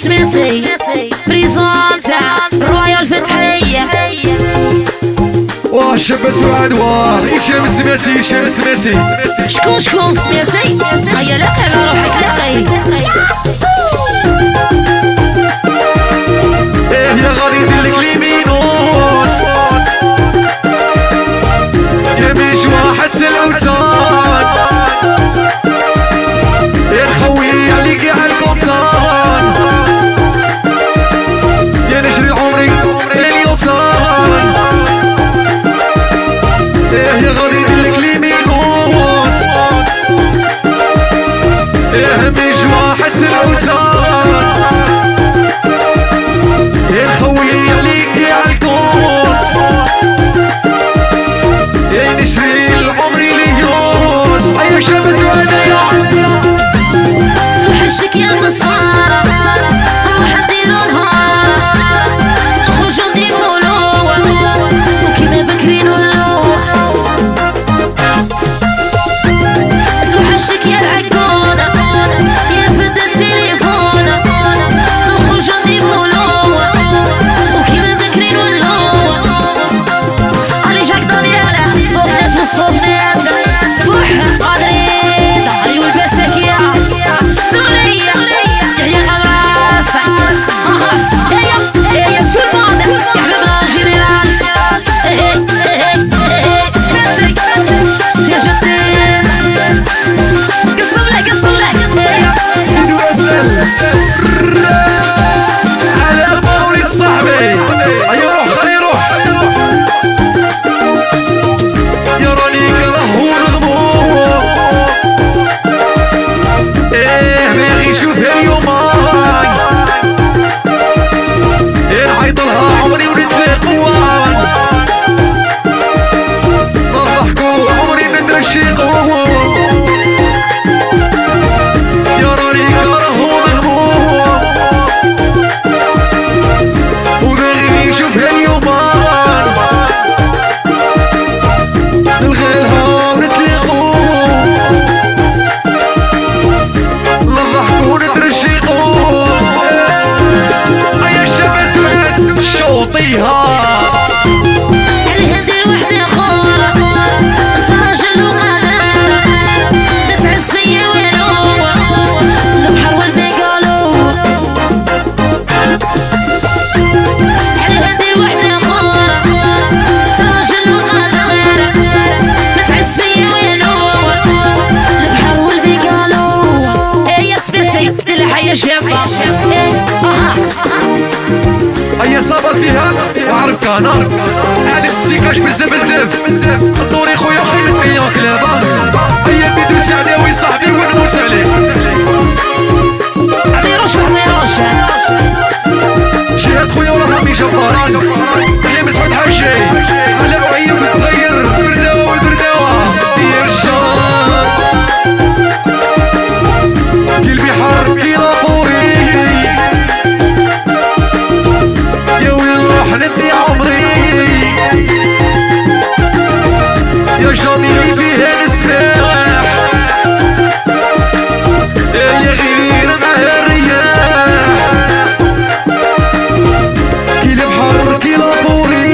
سميتي بريزونتا رويال فتحية واه شاب سعاد واه هشام سميتي هشام سميتي شكون سميتي هيا لك على روحك لقي ايه يا غادي نديرلك ليمينوت يا بيش واحد سلوسان يا خوي عليك يا الكومسان يا نجري العمري لليوصان ايه يا غادي نديرلك ليمينوت ايه بيش واحد سلوسان يا خوي عليك يا الكومس يا نشري العمري ليوز ايا شاب سعودية توحشك يا مسخارة نروح نديرو نهار نخرجو نضيفو لوا وكيما بكري نولو توحشك يا العقونة يا فد التليفون نخرجو نضيفو لوا وكيما بكري نولو علي جاك دانيالا صوبنات والصوبنات روح قادرين علي والبسكية نورية يحيى غمراسة يا تو الموند يحبب الجنرال سمعتك تجدين قصم له سيدو اسأل على الباروني صاحبي ايا روح خلي روح يا راني كرهو نغمو ايه باغي نشوفها اليومان ايه نعيطلها عمري وليت فيه قوان نضحكو عمري ندرشي قوان يا راني كرهو نغمو وباغي نشوفها اليومان نلغيلها ونتلاقو نضحكو ونترشقو ايا الشاب سعاد شوطيها عليها ندير وحدة أخرى أنت راجل وقادر نتعز فيا وينو البحر والبيقالو عليها ندير وحدة أخرى أنت راجل وقادر نتعز فيا وينو البحر والبيقالو يا سميتي دير الحياة شابة ايا صابا سهام وعرف كانار هذا السيكاش بزاف الدوري خويا خيمس مليون كلابه ايا بيدو سعداوي صاحبي ونموس عليه عميروش جهاد خويا ولا رامي جباران يا مسعود حاجي على وعيب الصغير البرداوه والبرداوه ديال الشام كي البحار كي لافوري يا وين نروح ندي عمري يا جميل فيها نسمح يا غير معها الرياح كي البحر كي لافوري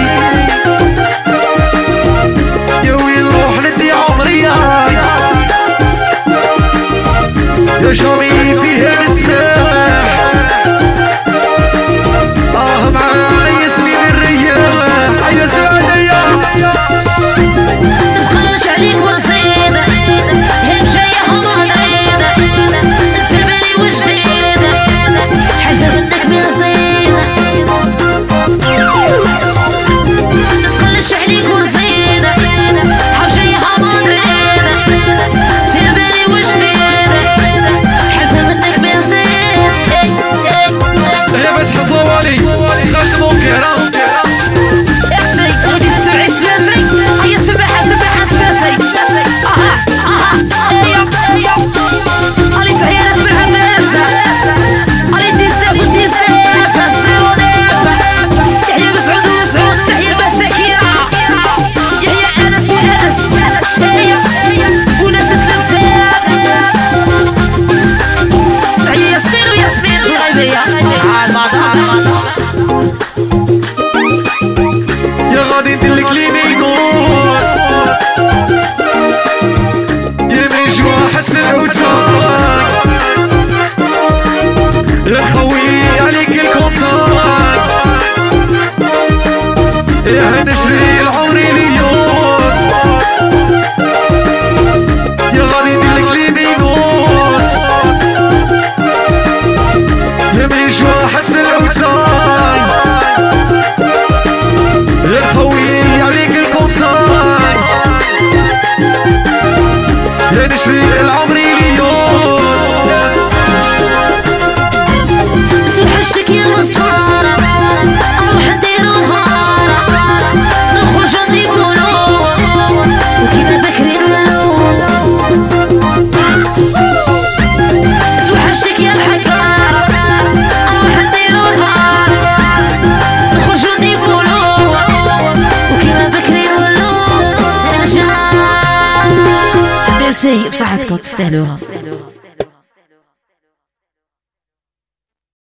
يا وين نروح ندي عمري يا جميل فيها نسمح معايا ياسمين الرياح ايا سعودية تتخلش عليك وزيد هي مشايح ومغريد تبالي وجديد حلفة منك بنزيد تتخلش عليك وزيد حوشايح ومغريد تبالي وجديد حلفة منك بنزيد يا نشري العمري ليوت توحشك يا مصفارة نروح نديرو نهارة نخرجو نضيفولو وكيما بكري نولو توحشك يا الحقارة نروح نديرو نهارة نخرجو نضيفولو وكيما بكري نولو نرجع. ميرسي بصحتكم تستاهلوها.